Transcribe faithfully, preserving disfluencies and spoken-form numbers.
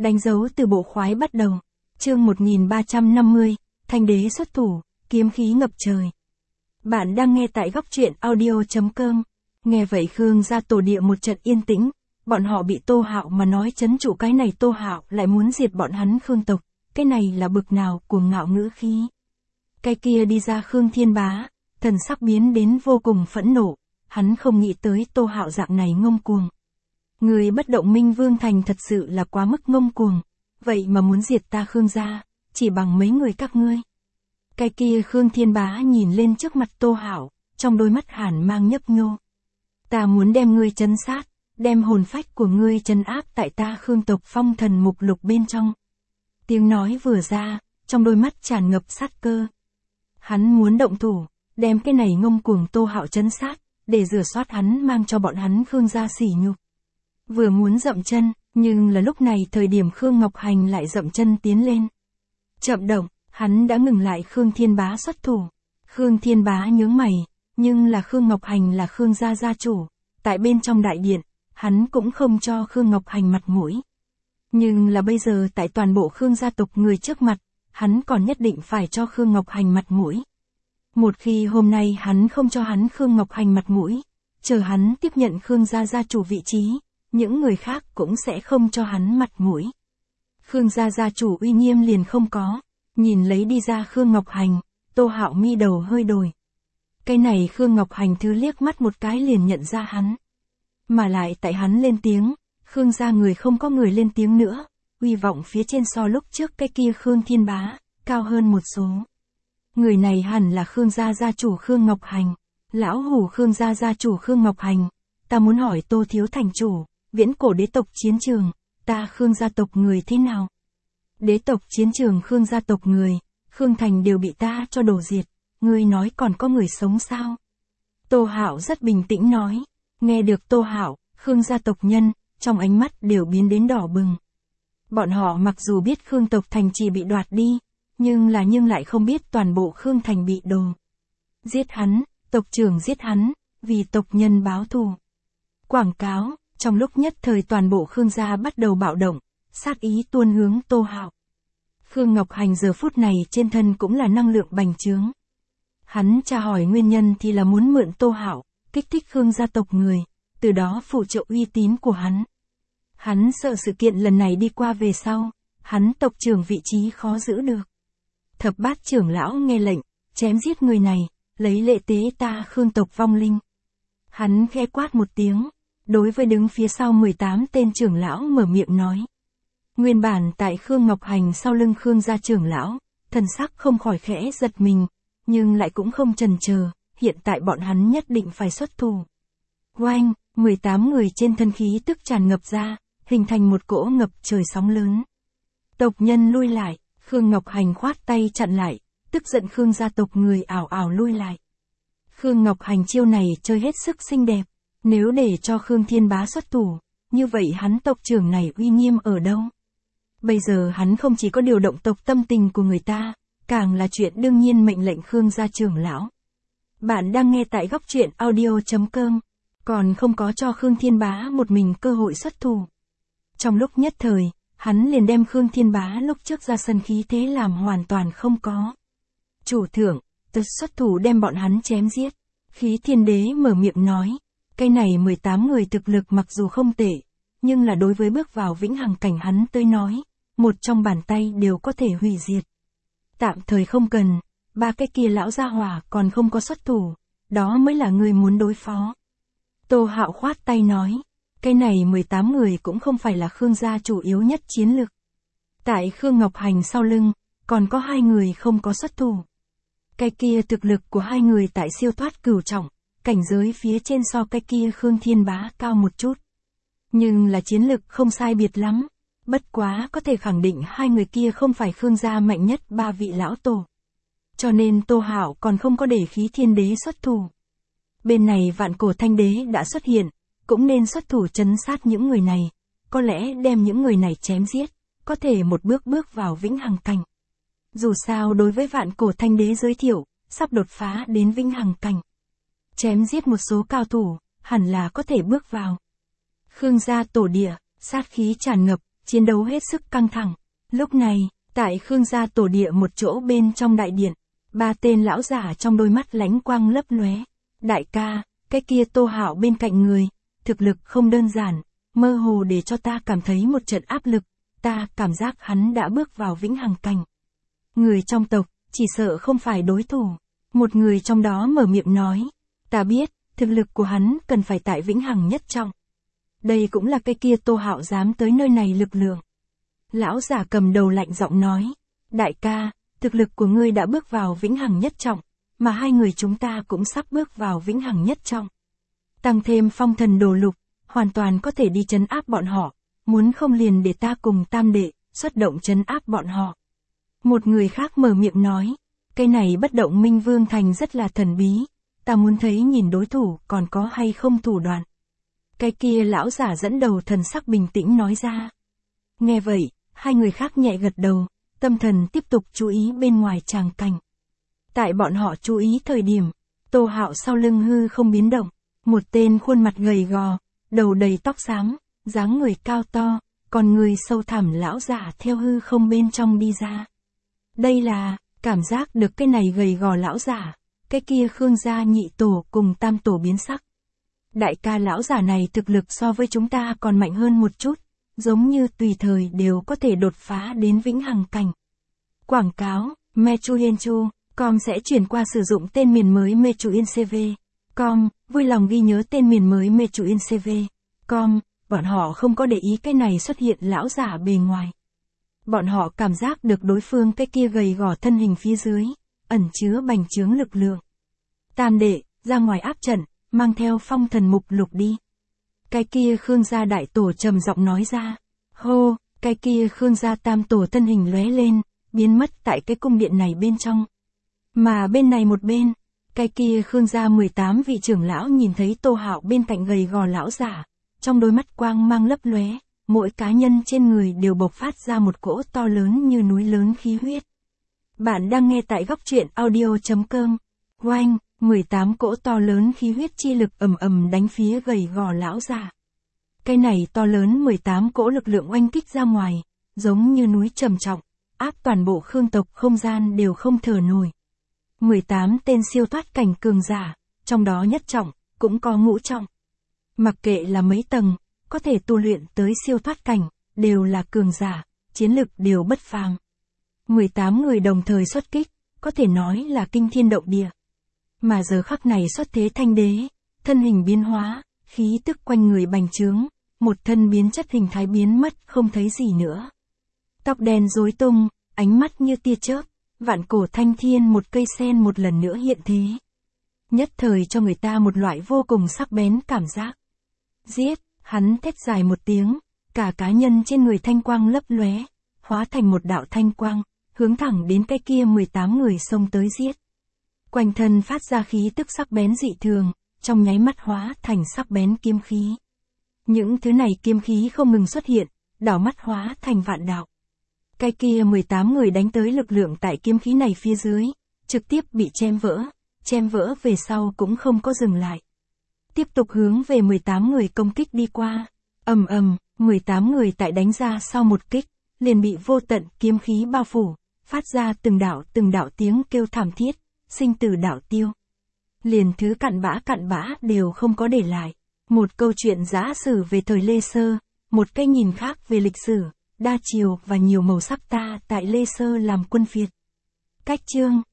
Đánh dấu từ bộ khoái bắt đầu. Chương một nghìn ba trăm năm mươi, Thanh đế xuất thủ, kiếm khí ngập trời. Bạn đang nghe tại góc truyện audio chấm com. Nghe vậy Khương gia tổ địa một trận yên tĩnh, bọn họ bị Tô Hạo mà nói trấn trụ, cái này Tô Hạo lại muốn diệt bọn hắn Khương tộc, cái này là bực nào cuồng ngạo ngữ khí. Cái kia đi ra Khương Thiên Bá, thần sắc biến đến vô cùng phẫn nộ, hắn không nghĩ tới Tô Hạo dạng này ngông cuồng. Người bất động Minh Vương Thành thật sự là quá mức ngông cuồng, vậy mà muốn diệt ta Khương gia, chỉ bằng mấy người các ngươi. Cái kia Khương Thiên Bá nhìn lên trước mặt Tô Hạo, trong đôi mắt hàn mang nhấp nhô. Ta muốn đem ngươi trấn sát, đem hồn phách của ngươi trấn áp tại ta Khương tộc phong thần mục lục bên trong. Tiếng nói vừa ra, trong đôi mắt tràn ngập sát cơ. Hắn muốn động thủ, đem cái này ngông cuồng Tô Hạo trấn sát, để rửa soát hắn mang cho bọn hắn Khương gia sỉ nhục. Vừa muốn dậm chân, nhưng là lúc này thời điểm Khương Ngọc Hành lại dậm chân tiến lên. Chậm động, hắn đã ngừng lại Khương Thiên Bá xuất thủ. Khương Thiên Bá nhướng mày, nhưng là Khương Ngọc Hành là Khương gia gia chủ, tại bên trong đại điện, hắn cũng không cho Khương Ngọc Hành mặt mũi. Nhưng là bây giờ tại toàn bộ Khương gia tộc người trước mặt, hắn còn nhất định phải cho Khương Ngọc Hành mặt mũi. Một khi hôm nay hắn không cho hắn Khương Ngọc Hành mặt mũi, chờ hắn tiếp nhận Khương gia gia chủ vị trí, những người khác cũng sẽ không cho hắn mặt mũi. Khương gia gia chủ uy nghiêm liền không có, nhìn lấy đi ra Khương Ngọc Hành, Tô Hạo mi đầu hơi đổi. Cái này Khương Ngọc Hành thứ liếc mắt một cái liền nhận ra hắn. Mà lại tại hắn lên tiếng, Khương gia người không có người lên tiếng nữa, uy vọng phía trên so lúc trước cái kia Khương Thiên Bá, cao hơn một số. Người này hẳn là Khương gia gia chủ Khương Ngọc Hành, lão hủ Khương gia gia chủ Khương Ngọc Hành, ta muốn hỏi Tô thiếu thành chủ, viễn cổ đế tộc chiến trường, ta Khương gia tộc người thế nào? Đế tộc chiến trường Khương gia tộc người, Khương Thành đều bị ta cho đổ diệt, ngươi nói còn có người sống sao? Tô Hạo rất bình tĩnh nói, nghe được Tô Hạo, Khương gia tộc nhân, trong ánh mắt đều biến đến đỏ bừng. Bọn họ mặc dù biết Khương tộc thành trì bị đoạt đi, nhưng là nhưng lại không biết toàn bộ Khương Thành bị đồ. Giết hắn, tộc trưởng giết hắn, vì tộc nhân báo thù. Quảng cáo, trong lúc nhất thời toàn bộ Khương gia bắt đầu bạo động, sát ý tuôn hướng Tô Hạo. Khương Ngọc Hành giờ phút này trên thân cũng là năng lượng bành trướng. Hắn tra hỏi nguyên nhân thì là muốn mượn Tô Hạo, kích thích Khương gia tộc người, từ đó phụ trợ uy tín của hắn. Hắn sợ sự kiện lần này đi qua về sau, hắn tộc trưởng vị trí khó giữ được. Thập bát trưởng lão nghe lệnh, chém giết người này, lấy lệ tế ta Khương tộc vong linh. Hắn khẽ quát một tiếng, đối với đứng phía sau mười tám tên trưởng lão mở miệng nói. Nguyên bản tại Khương Ngọc Hành sau lưng Khương gia trưởng lão, thần sắc không khỏi khẽ giật mình, nhưng lại cũng không chần chờ, hiện tại bọn hắn nhất định phải xuất thủ. Oanh, mười tám người trên thân khí tức tràn ngập ra, hình thành một cỗ ngập trời sóng lớn. Tộc nhân lui lại, Khương Ngọc Hành khoát tay chặn lại, tức giận Khương gia tộc người ảo ảo lui lại. Khương Ngọc Hành chiêu này chơi hết sức xinh đẹp, nếu để cho Khương Thiên Bá xuất thủ, như vậy hắn tộc trưởng này uy nghiêm ở đâu? Bây giờ hắn không chỉ có điều động tộc tâm tình của người ta, càng là chuyện đương nhiên mệnh lệnh Khương gia trưởng lão. Bạn đang nghe tại góc truyện audio chấm com, còn không có cho Khương Thiên Bá một mình cơ hội xuất thủ. Trong lúc nhất thời, hắn liền đem Khương Thiên Bá lúc trước ra sân khí thế làm hoàn toàn không có. Chủ thượng, tớ xuất thủ đem bọn hắn chém giết. Khí Thiên Đế mở miệng nói, cái này mười tám người thực lực mặc dù không tệ, nhưng là đối với bước vào vĩnh hằng cảnh hắn tới nói, một trong bàn tay đều có thể hủy diệt. Tạm thời không cần, ba cái kia lão gia hỏa còn không có xuất thủ, đó mới là người muốn đối phó. Tô Hạo khoát tay nói, cái này mười tám người cũng không phải là Khương gia chủ yếu nhất chiến lực. Tại Khương Ngọc Hành sau lưng, còn có hai người không có xuất thủ. Cái kia thực lực của hai người tại siêu thoát cửu trọng, cảnh giới phía trên so cái kia Khương Thiên Bá cao một chút. Nhưng là chiến lực không sai biệt lắm, bất quá có thể khẳng định hai người kia không phải Khương gia mạnh nhất ba vị lão tổ. Cho nên Tô Hạo còn không có để Khí Thiên Đế xuất thủ. Bên này Vạn Cổ Thanh Đế đã xuất hiện, cũng nên xuất thủ trấn sát những người này, có lẽ đem những người này chém giết, có thể một bước bước vào vĩnh hằng cảnh. Dù sao đối với Vạn Cổ Thanh Đế giới thiệu, sắp đột phá đến vĩnh hằng cảnh. Chém giết một số cao thủ, hẳn là có thể bước vào. Khương gia tổ địa, sát khí tràn ngập, chiến đấu hết sức căng thẳng. Lúc này, tại Khương gia tổ địa một chỗ bên trong đại điện, ba tên lão giả trong đôi mắt lánh quang lấp lóe. Đại ca, cái kia Tô Hạo bên cạnh người, thực lực không đơn giản, mơ hồ để cho ta cảm thấy một trận áp lực, ta cảm giác hắn đã bước vào vĩnh hằng cảnh. Người trong tộc, chỉ sợ không phải đối thủ. Một người trong đó mở miệng nói, ta biết, thực lực của hắn cần phải tại vĩnh hằng nhất trọng. Đây cũng là cái kia Tô Hạo dám tới nơi này lực lượng. Lão giả cầm đầu lạnh giọng nói, đại ca, thực lực của ngươi đã bước vào vĩnh hằng nhất trọng, mà hai người chúng ta cũng sắp bước vào vĩnh hằng nhất trọng. Tăng thêm phong thần đồ lục, hoàn toàn có thể đi trấn áp bọn họ, muốn không liền để ta cùng tam đệ, xuất động trấn áp bọn họ. Một người khác mở miệng nói, cái này bất động minh vương thành rất là thần bí, ta muốn thấy nhìn đối thủ còn có hay không thủ đoạn. Cái kia lão giả dẫn đầu thần sắc bình tĩnh nói ra. Nghe vậy, hai người khác nhẹ gật đầu, tâm thần tiếp tục chú ý bên ngoài tràng cảnh. Tại bọn họ chú ý thời điểm, Tô Hạo sau lưng hư không biến động, một tên khuôn mặt gầy gò, đầu đầy tóc xám, dáng người cao to, còn người sâu thẳm lão giả theo hư không bên trong đi ra. Đây là, cảm giác được cái này gầy gò lão giả, cái kia Khương gia nhị tổ cùng tam tổ biến sắc. Đại ca lão giả này thực lực so với chúng ta còn mạnh hơn một chút, giống như tùy thời đều có thể đột phá đến vĩnh hằng cảnh. Quảng cáo, Mechuyenchu, com sẽ chuyển qua sử dụng tên miền mới Mechuyencv. Com, vui lòng ghi nhớ tên miền mới Mechuyencv. Com, bọn họ không có để ý cái này xuất hiện lão giả bề ngoài. Bọn họ cảm giác được đối phương cái kia gầy gò thân hình phía dưới, ẩn chứa bành trướng lực lượng. Tam đệ, ra ngoài áp trận, mang theo phong thần mục lục đi. Cái kia Khương gia đại tổ trầm giọng nói ra. Hô, cái kia Khương gia tam tổ thân hình lóe lên, biến mất tại cái cung điện này bên trong. Mà bên này một bên, cái kia Khương gia mười tám vị trưởng lão nhìn thấy Tô Hạo bên cạnh gầy gò lão giả, trong đôi mắt quang mang lấp lóe, mỗi cá nhân trên người đều bộc phát ra một cỗ to lớn như núi lớn khí huyết. Bạn đang nghe tại góc truyện audio chấm com. Oanh, mười tám cỗ to lớn khí huyết chi lực ầm ầm đánh phía gầy gò lão giả. Cái này to lớn mười tám cỗ lực lượng oanh kích ra ngoài, giống như núi trầm trọng, áp toàn bộ Khương tộc không gian đều không thở nổi. mười tám tên siêu thoát cảnh cường giả, trong đó nhất trọng, cũng có ngũ trọng. Mặc kệ là mấy tầng, có thể tu luyện tới siêu thoát cảnh, đều là cường giả, chiến lực đều bất phàm. mười tám người đồng thời xuất kích, có thể nói là kinh thiên động địa. Mà giờ khắc này xuất thế thanh đế, thân hình biến hóa, khí tức quanh người bành trướng, một thân biến chất hình thái biến mất không thấy gì nữa. Tóc đen rối tung, ánh mắt như tia chớp, vạn cổ thanh thiên một cây sen một lần nữa hiện thế. Nhất thời cho người ta một loại vô cùng sắc bén cảm giác. Giết, hắn thét dài một tiếng, cả cá nhân trên người thanh quang lấp lóe, hóa thành một đạo thanh quang, hướng thẳng đến cái kia mười tám người xông tới giết. Quanh thân phát ra khí tức sắc bén dị thường, trong nháy mắt hóa thành sắc bén kiếm khí. Những thứ này kiếm khí không ngừng xuất hiện, đảo mắt hóa thành vạn đạo. Cái kia mười tám người đánh tới lực lượng tại kiếm khí này phía dưới, trực tiếp bị chém vỡ, chém vỡ về sau cũng không có dừng lại. Tiếp tục hướng về mười tám người công kích đi qua. Ầm ầm, mười tám người tại đánh ra sau một kích, liền bị vô tận kiếm khí bao phủ, phát ra từng đạo từng đạo tiếng kêu thảm thiết, sinh tử đạo tiêu. Liền thứ cặn bã cặn bã đều không có để lại. Một câu chuyện giả sử về thời Lê Sơ, một cái nhìn khác về lịch sử, đa chiều và nhiều màu sắc ta tại Lê Sơ làm quân Việt. Cách chương